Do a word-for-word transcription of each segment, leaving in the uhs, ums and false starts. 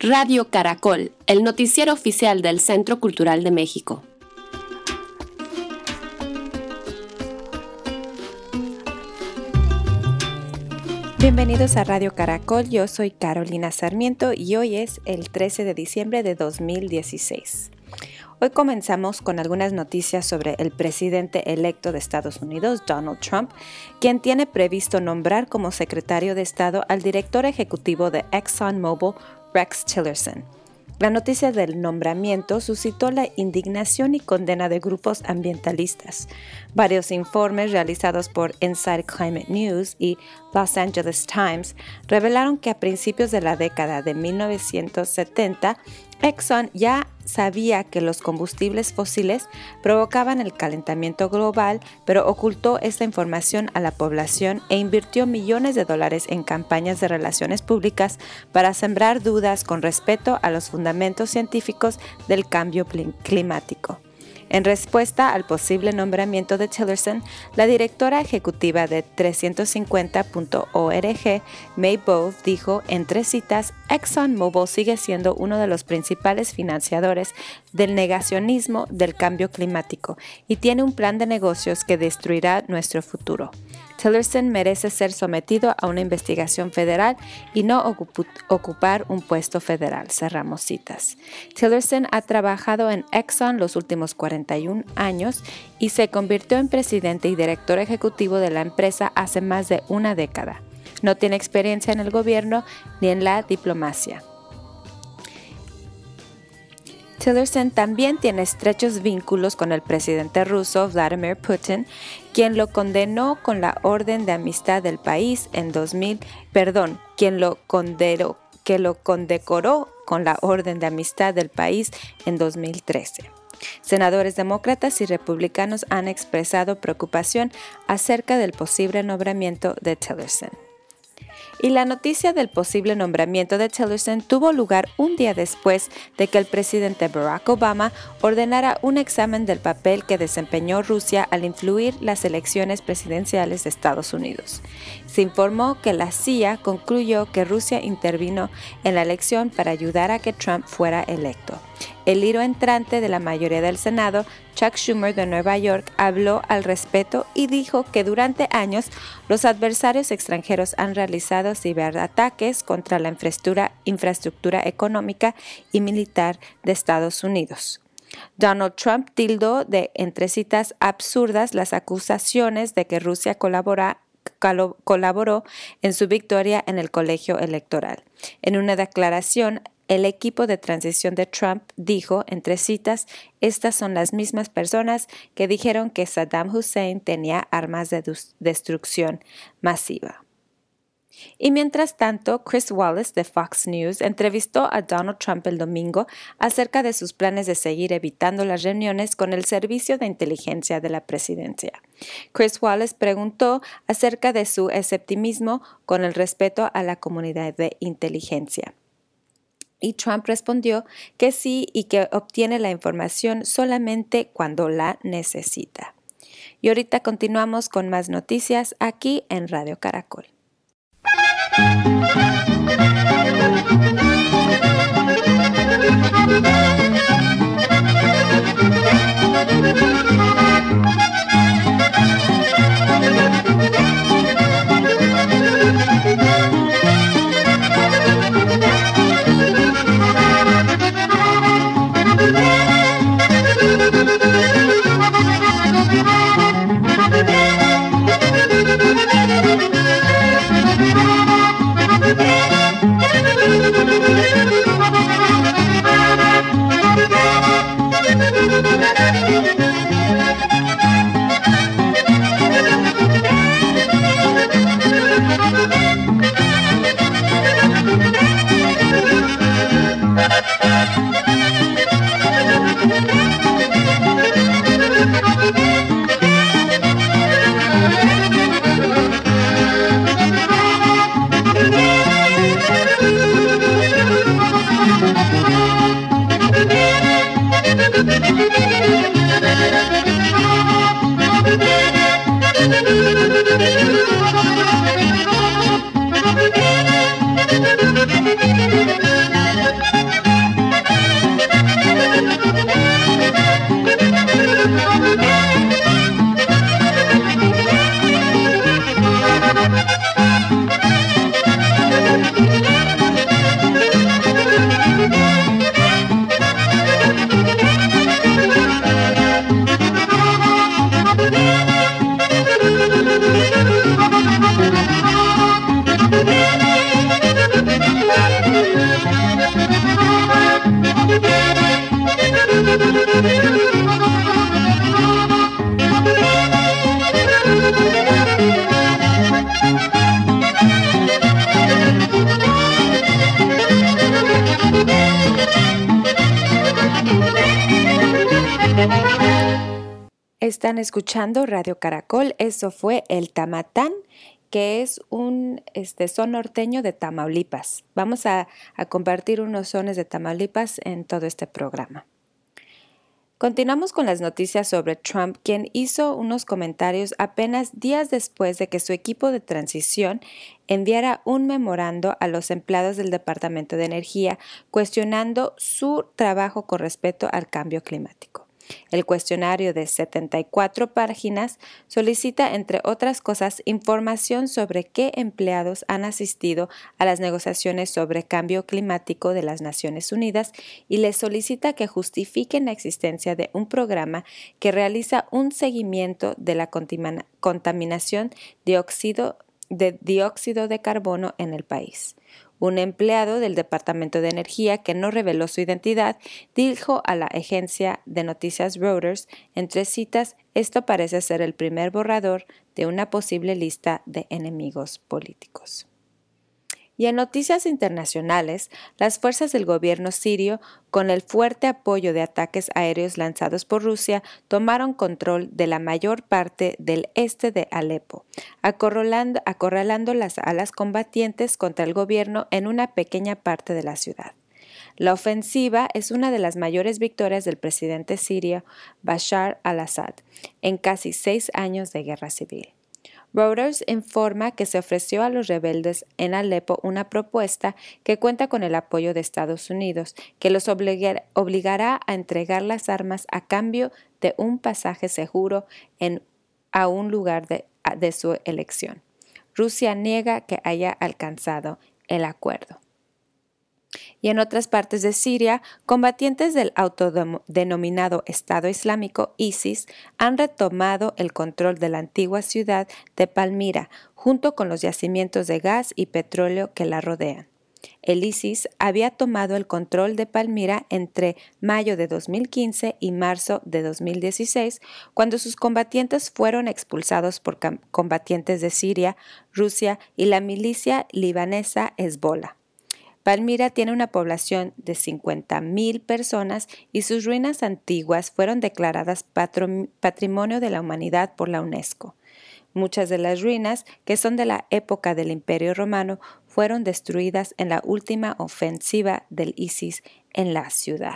Radio Caracol, el noticiero oficial del Centro Cultural de México. Bienvenidos a Radio Caracol, yo soy Carolina Sarmiento y hoy es el trece de diciembre de dos mil dieciséis. Hoy comenzamos con algunas noticias sobre el presidente electo de Estados Unidos, Donald Trump, quien tiene previsto nombrar como secretario de Estado al director ejecutivo de ExxonMobil, Rex Tillerson. La noticia del nombramiento suscitó la indignación y condena de grupos ambientalistas. Varios informes realizados por Inside Climate News y Los Angeles Times revelaron que a principios de la década de mil novecientos setenta, Exxon ya sabía que los combustibles fósiles provocaban el calentamiento global, pero ocultó esta información a la población e invirtió millones de dólares en campañas de relaciones públicas para sembrar dudas con respecto a los fundamentos científicos del cambio climático. En respuesta al posible nombramiento de Tillerson, la directora ejecutiva de trescientos cincuenta punto org, May Bove, dijo, entre citas, ExxonMobil sigue siendo uno de los principales financiadores del negacionismo del cambio climático y tiene un plan de negocios que destruirá nuestro futuro. Tillerson merece ser sometido a una investigación federal y no ocup- ocupar un puesto federal. Cerramos citas. Tillerson ha trabajado en Exxon los últimos cuarenta y un años y se convirtió en presidente y director ejecutivo de la empresa hace más de una década. No tiene experiencia en el gobierno ni en la diplomacia. Tillerson también tiene estrechos vínculos con el presidente ruso Vladimir Putin, quien lo condenó con la Orden de Amistad del país en dos mil, perdón, quien lo condenó, que lo condecoró con la Orden de Amistad del país en dos mil trece. Senadores demócratas y republicanos han expresado preocupación acerca del posible nombramiento de Tillerson. Y la noticia del posible nombramiento de Tillerson tuvo lugar un día después de que el presidente Barack Obama ordenara un examen del papel que desempeñó Rusia al influir las elecciones presidenciales de Estados Unidos. Se informó que la C I A concluyó que Rusia intervino en la elección para ayudar a que Trump fuera electo. El líder entrante de la mayoría del Senado, Chuck Schumer de Nueva York, habló al respecto y dijo que durante años los adversarios extranjeros han realizado ciberataques contra la infraestructura, infraestructura económica y militar de Estados Unidos. Donald Trump tildó de, entre citas, absurdas las acusaciones de que Rusia colabora colaboró en su victoria en el colegio electoral. En una declaración, el equipo de transición de Trump dijo, entre citas, estas son las mismas personas que dijeron que Saddam Hussein tenía armas de destrucción masiva. Y mientras tanto, Chris Wallace de Fox News entrevistó a Donald Trump el domingo acerca de sus planes de seguir evitando las reuniones con el Servicio de Inteligencia de la Presidencia. Chris Wallace preguntó acerca de su escepticismo con el respeto a la comunidad de inteligencia. Y Trump respondió que sí y que obtiene la información solamente cuando la necesita. Y ahorita continuamos con más noticias aquí en Radio Caracol. Están escuchando Radio Caracol. Eso fue el tamatán, que es un este, son norteño de Tamaulipas. Vamos a, a compartir unos sones de Tamaulipas en todo este programa. Continuamos con las noticias sobre Trump, quien hizo unos comentarios apenas días después de que su equipo de transición enviara un memorando a los empleados del Departamento de Energía cuestionando su trabajo con respecto al cambio climático. El cuestionario de setenta y cuatro páginas solicita, entre otras cosas, información sobre qué empleados han asistido a las negociaciones sobre cambio climático de las Naciones Unidas y les solicita que justifiquen la existencia de un programa que realiza un seguimiento de la contaminación dióxido, de dióxido de carbono en el país. Un empleado del Departamento de Energía que no reveló su identidad dijo a la agencia de noticias Reuters, entre citas, esto parece ser el primer borrador de una posible lista de enemigos políticos. Y en noticias internacionales, las fuerzas del gobierno sirio, con el fuerte apoyo de ataques aéreos lanzados por Rusia, tomaron control de la mayor parte del este de Alepo, acorralando, acorralando las alas combatientes contra el gobierno en una pequeña parte de la ciudad. La ofensiva es una de las mayores victorias del presidente sirio Bashar al-Assad en casi seis años de guerra civil. Reuters informa que se ofreció a los rebeldes en Alepo una propuesta que cuenta con el apoyo de Estados Unidos, que los obligar, obligará a entregar las armas a cambio de un pasaje seguro en, a un lugar de, de su elección. Rusia niega que haya alcanzado el acuerdo. Y en otras partes de Siria, combatientes del autodenominado Estado Islámico ISIS han retomado el control de la antigua ciudad de Palmira, junto con los yacimientos de gas y petróleo que la rodean. El ISIS había tomado el control de Palmira entre mayo de dos mil quince y marzo de dos mil dieciséis, cuando sus combatientes fueron expulsados por combatientes de Siria, Rusia y la milicia libanesa Hezbollah. Palmira tiene una población de cincuenta mil personas y sus ruinas antiguas fueron declaradas Patrimonio de la Humanidad por la UNESCO. Muchas de las ruinas, que son de la época del Imperio Romano, fueron destruidas en la última ofensiva del ISIS en la ciudad.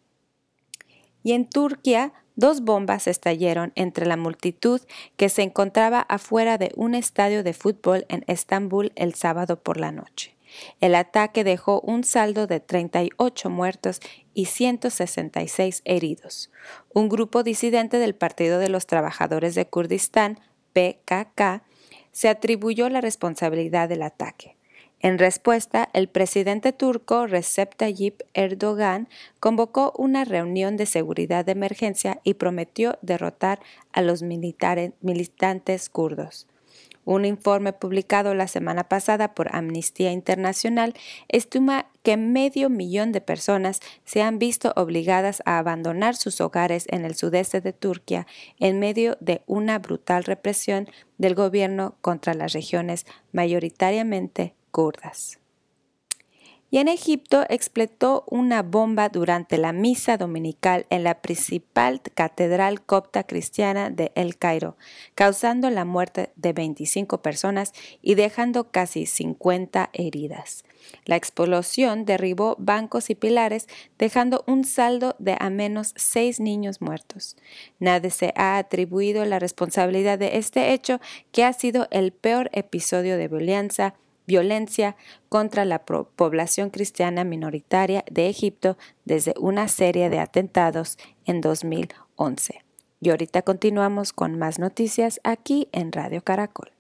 Y en Turquía, dos bombas estallaron entre la multitud que se encontraba afuera de un estadio de fútbol en Estambul el sábado por la noche. El ataque dejó un saldo de treinta y ocho muertos y ciento sesenta y seis heridos. Un grupo disidente del Partido de los Trabajadores de Kurdistán, P K K, se atribuyó la responsabilidad del ataque. En respuesta, el presidente turco Recep Tayyip Erdogan convocó una reunión de seguridad de emergencia y prometió derrotar a los militares, militantes kurdos. Un informe publicado la semana pasada por Amnistía Internacional estima que medio millón de personas se han visto obligadas a abandonar sus hogares en el sudeste de Turquía en medio de una brutal represión del gobierno contra las regiones mayoritariamente kurdas. Y en Egipto explotó una bomba durante la misa dominical en la principal catedral copta cristiana de El Cairo, causando la muerte de veinticinco personas y dejando casi cincuenta heridas. La explosión derribó bancos y pilares, dejando un saldo de al menos seis niños muertos. Nadie se ha atribuido la responsabilidad de este hecho, que ha sido el peor episodio de violencia violencia contra la población cristiana minoritaria de Egipto desde una serie de atentados en dos mil once. Y ahorita continuamos con más noticias aquí en Radio Caracol.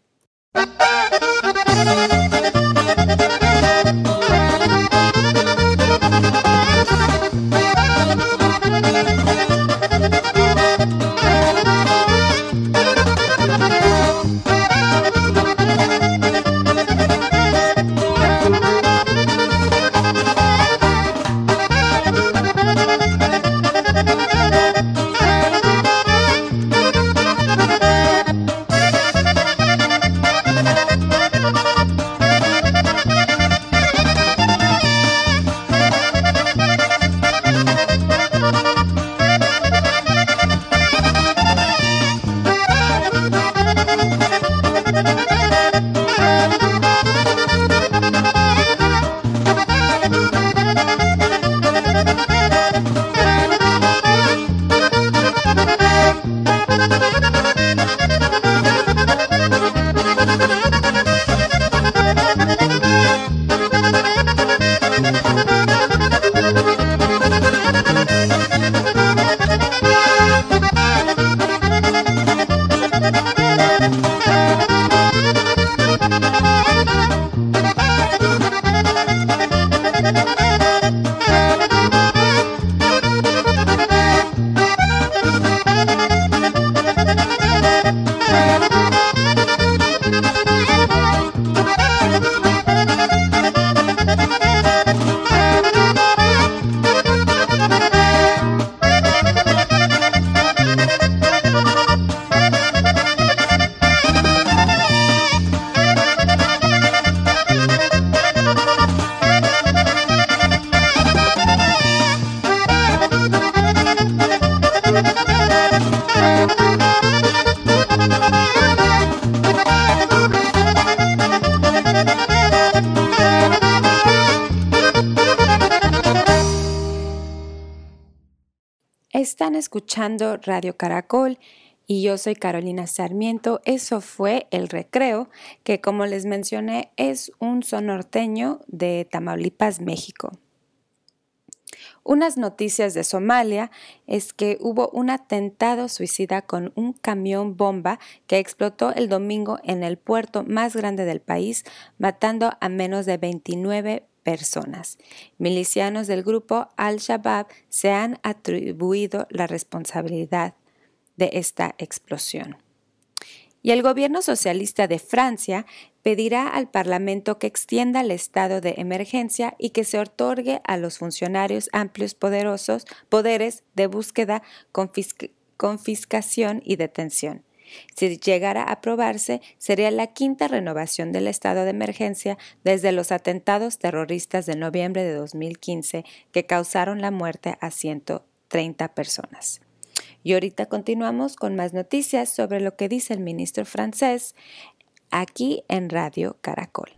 Están escuchando Radio Caracol y yo soy Carolina Sarmiento. Eso fue El Recreo, que como les mencioné es un son norteño de Tamaulipas, México. Unas noticias de Somalia es que hubo un atentado suicida con un camión bomba que explotó el domingo en el puerto más grande del país, matando a menos de veintinueve personas. Milicianos del grupo Al-Shabaab se han atribuido la responsabilidad de esta explosión. Y el gobierno socialista de Francia pedirá al Parlamento que extienda el estado de emergencia y que se otorgue a los funcionarios amplios poderosos poderes de búsqueda, confisc- confiscación y detención. Si llegara a aprobarse, sería la quinta renovación del estado de emergencia desde los atentados terroristas de noviembre de dos mil quince que causaron la muerte a ciento treinta personas. Y ahorita continuamos con más noticias sobre lo que dice el ministro francés aquí en Radio Caracol.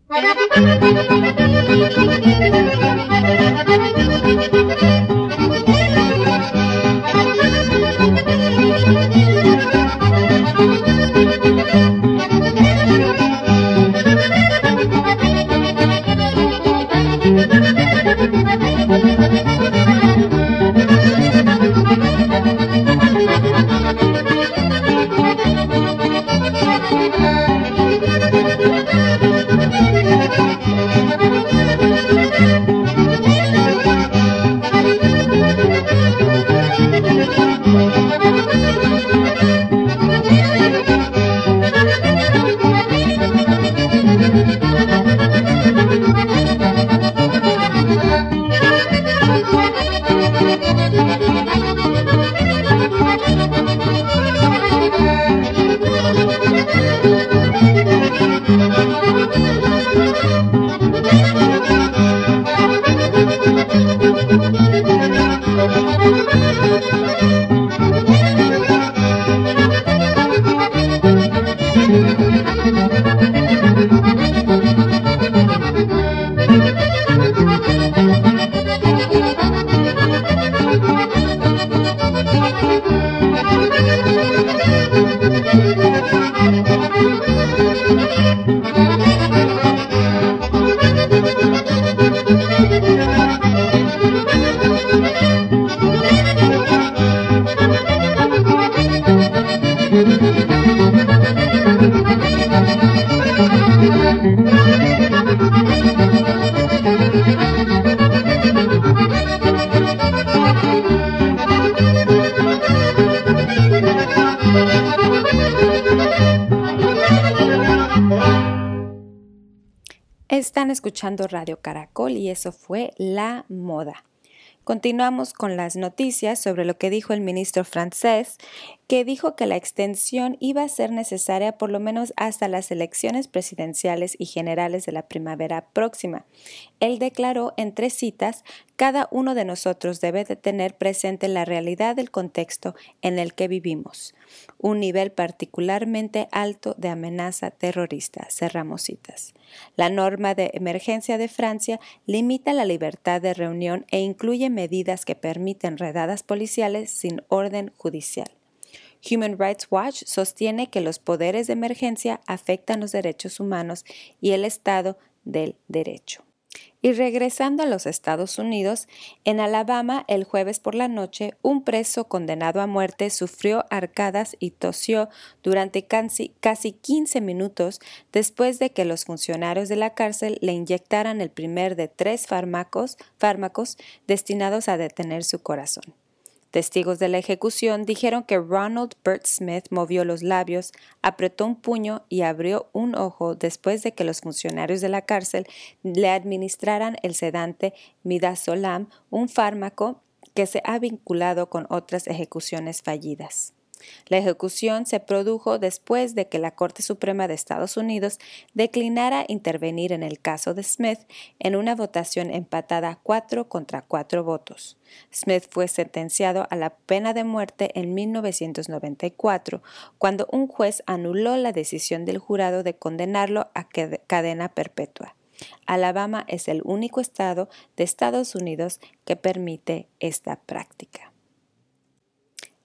Están escuchando Radio Caracol y eso fue La Moda. Continuamos con las noticias sobre lo que dijo el ministro francés, que dijo que la extensión iba a ser necesaria por lo menos hasta las elecciones presidenciales y generales de la primavera próxima. Él declaró en tres citas: cada uno de nosotros debe de tener presente la realidad del contexto en el que vivimos, un nivel particularmente alto de amenaza terrorista. Cerramos citas. La norma de emergencia de Francia limita la libertad de reunión e incluye medidas que permiten redadas policiales sin orden judicial. Human Rights Watch sostiene que los poderes de emergencia afectan los derechos humanos y el Estado del Derecho. Y regresando a los Estados Unidos, en Alabama, el jueves por la noche, un preso condenado a muerte sufrió arcadas y tosió durante casi, casi quince minutos después de que los funcionarios de la cárcel le inyectaran el primer de tres fármacos, fármacos destinados a detener su corazón. Testigos de la ejecución dijeron que Ronald Burt Smith movió los labios, apretó un puño y abrió un ojo después de que los funcionarios de la cárcel le administraran el sedante midazolam, un fármaco que se ha vinculado con otras ejecuciones fallidas. La ejecución se produjo después de que la Corte Suprema de Estados Unidos declinara intervenir en el caso de Smith en una votación empatada cuatro contra cuatro votos. Smith fue sentenciado a la pena de muerte en mil novecientos noventa y cuatro, cuando un juez anuló la decisión del jurado de condenarlo a cadena perpetua. Alabama es el único estado de Estados Unidos que permite esta práctica.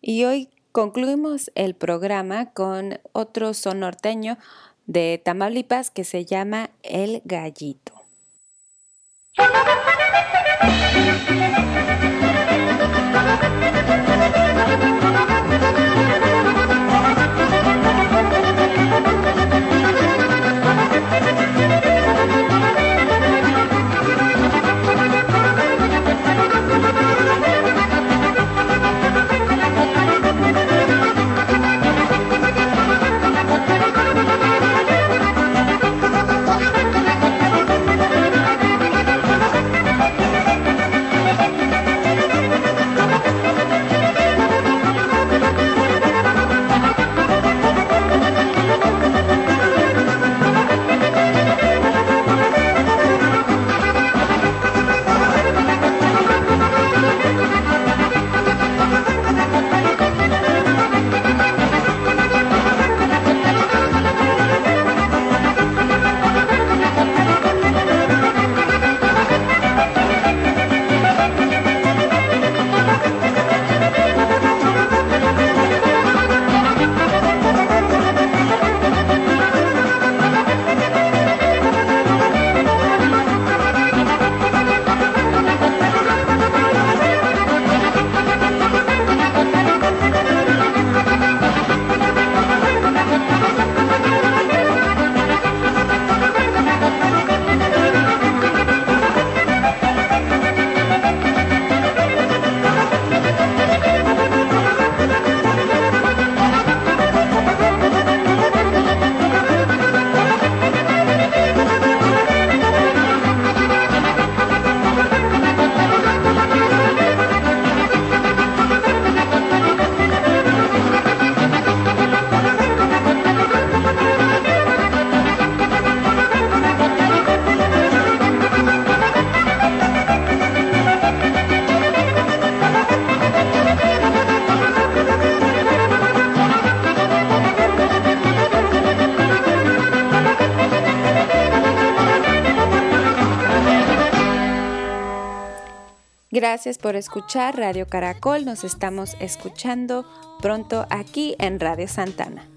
Y hoy concluimos el programa con otro son norteño de Tamaulipas que se llama El Gallito. Gracias por escuchar Radio Caracol. Nos estamos escuchando pronto aquí en Radio Santana.